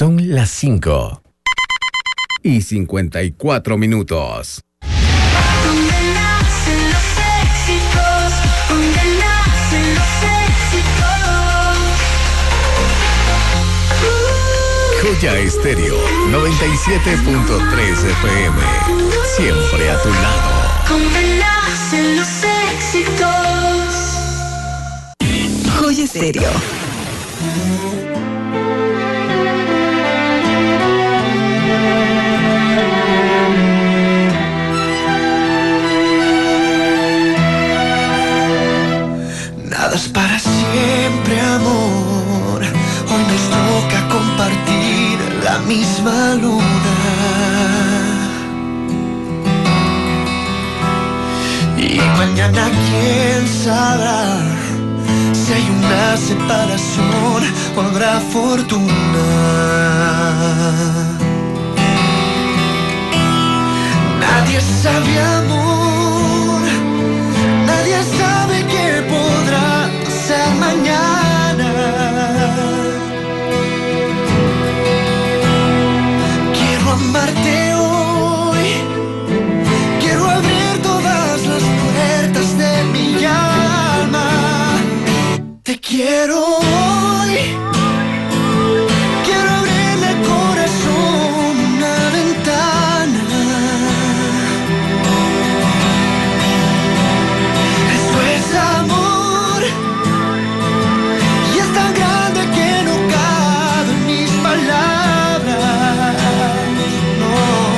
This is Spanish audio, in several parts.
Son las 5:54. Donde nacen los éxitos, donde nacen los éxitos. Joya Estéreo 97.3 FM. Siempre a tu lado. Donde nacen los éxitos. Joya Estéreo. Nada es para siempre, amor. Hoy nos toca compartir la misma luna. Y mañana quién sabrá si hay una separación o habrá fortuna. Nadie sabe, amor. Nadie sabe qué podrá ser mañana. Quiero amarte hoy. Quiero abrir todas las puertas de mi alma. Te quiero hoy. Quiero abrirle al corazón una ventana. Eso es amor. Y es tan grande que no cabe en mis palabras. No.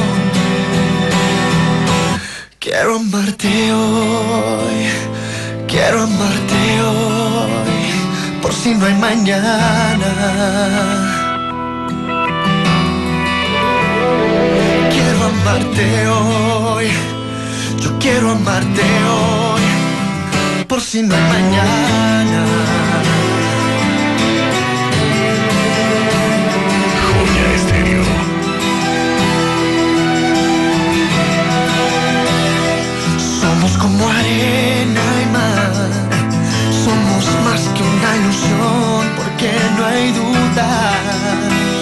Quiero amarte hoy. Quiero amarte hoy. Por si no hay mañana. Quiero amarte hoy. Yo quiero amarte hoy. Por si no hay mañana. Joya Estéreo. Somos como arena y mar. Somos más que una ilusión, porque no hay dudas.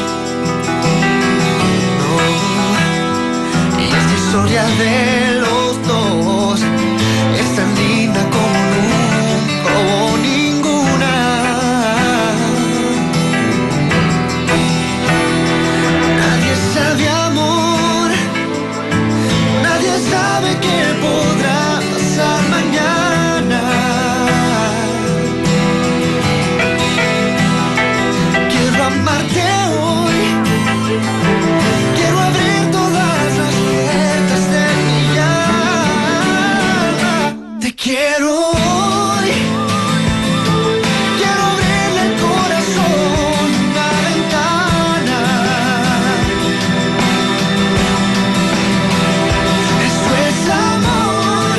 No. Y esta historia de los dos es tan linda como nunca hubo ninguna. Nadie sabe, amor. Nadie sabe qué podrá pasar mañana. Quiero amarte hoy. Quiero abrir todas las puertas de mi alma. Te quiero hoy. Quiero abrirle al corazón una ventana. Eso es amor.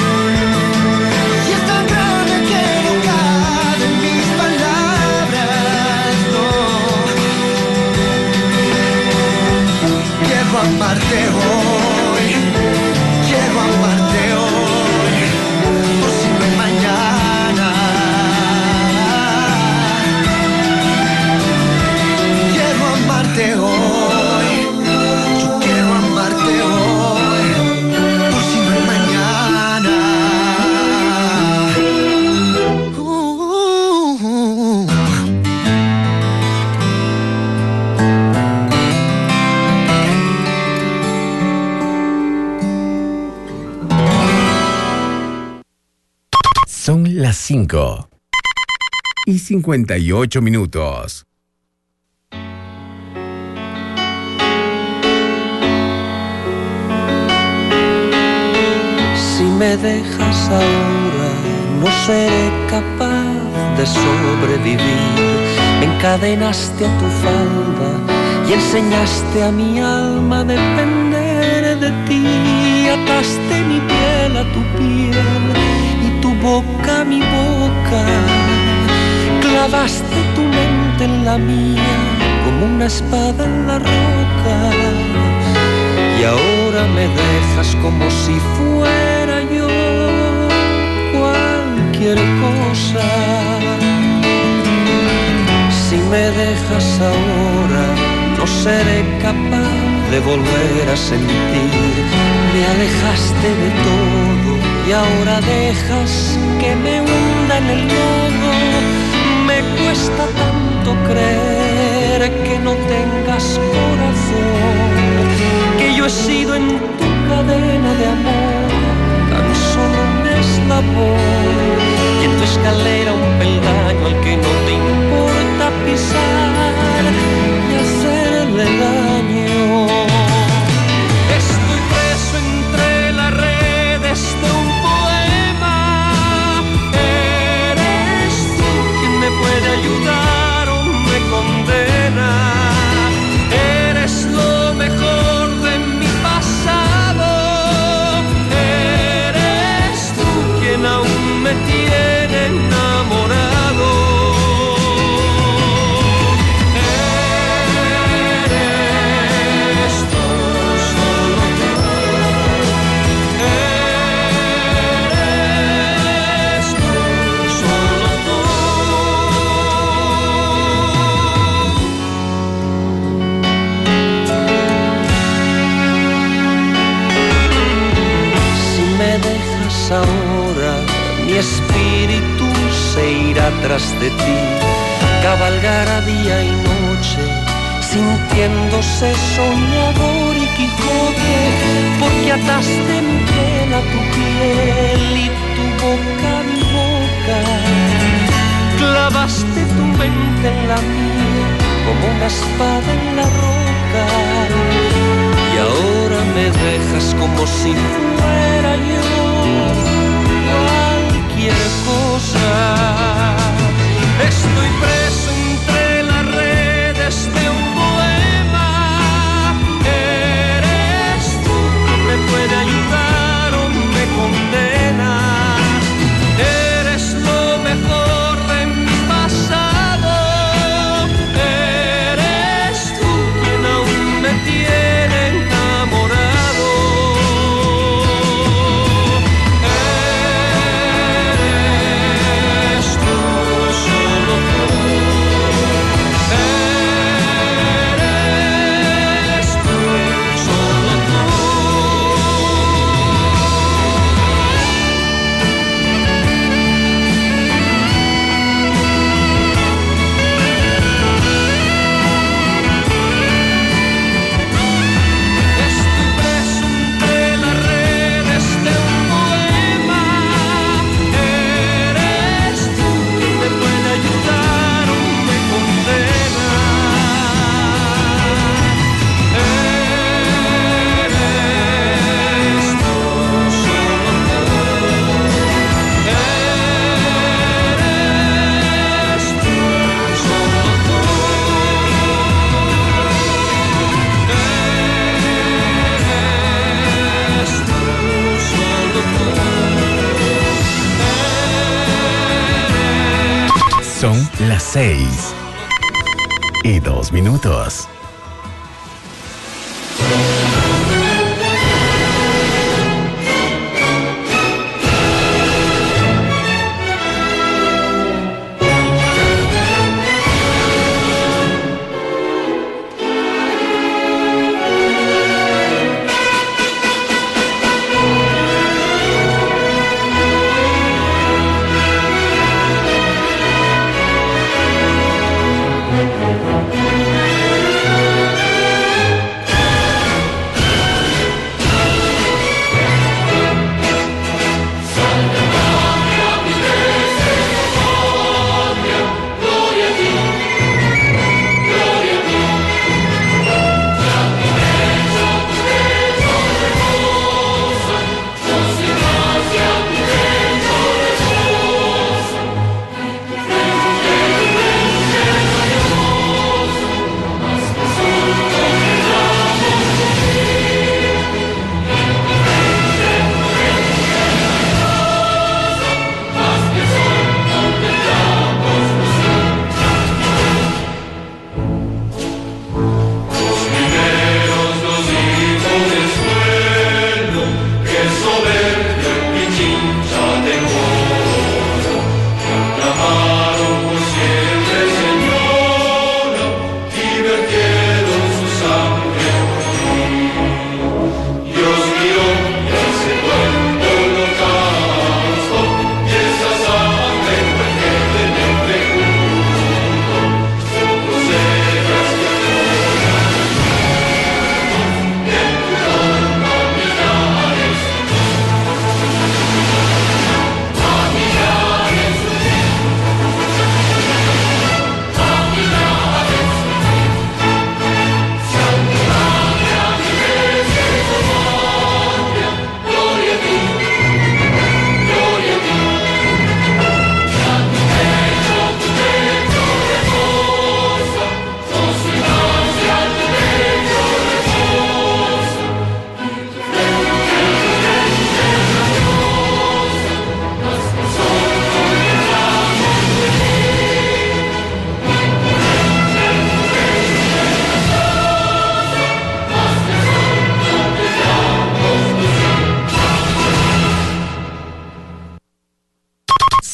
Y es tan grande que no cabe en mis palabras. No. Quiero amarte hoy. Quiero amarte hoy. Por si no hay mañana. Quiero amarte hoy. Yo quiero amarte hoy. Por si no hay mañana. Son las 5:58. Si me dejas ahora, no seré capaz de sobrevivir. Encadenaste a tu falda y enseñaste a mi alma a depender de ti. Ataste mi piel a tu piel y tu boca a mi boca. Clavaste tu mente en la mía como una espada en la roca. Y ahora me dejas como si fuera yo cualquier cosa. Si me dejas ahora, seré capaz de volver a sentir. Me alejaste de todo y ahora dejas que me hunda en el lodo. Me cuesta tanto creer que no tengas corazón, que yo he sido en tu cadena de amor tan solo un eslabón, y en tu escalera un peldaño al que no te importa pisar y hacerle daño. Estoy preso entre las redes de un poema. Eres tú quien me puede ayudar o me condena. Eres lo mejor de mi pasado. Eres tú quien aún me tiene enamorado. Eres tú, solo tú. Eres tú, solo tú. Si me dejas ahora, mi espíritu se irá tras de ti, cabalgará día y noche, sintiéndose soñador y Quijote, porque ataste mi piel a tu piel y tu boca a mi boca. Clavaste tu mente en la mía como una espada en la roca, y ahora me dejas como si fuera yo cualquier cosa. Estoy preso entre las redes de un poema. Eres tú quien me puede ayudar o me condena. Eres lo mejor de mi pasado. Eres tú quien aún me tiene enamorado. Eres tú, solo tú. Eres tú, solo tú. Estoy preso entre las redes de un poema. Eres tú quien me puede ayudar o me condena. Eres tú, solo tú. Eres tú, solo tú. Eres tú, solo tú. Son las 6:02.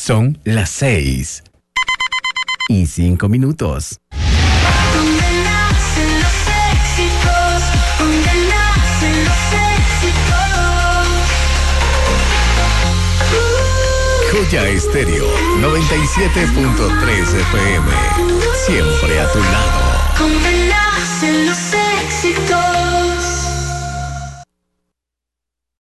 Son las 6:05. Donde nacen los éxitos, donde nacen los éxitos. Joya Estéreo 97.3 FM. Siempre a tu lado. Donde nacen los éxitos.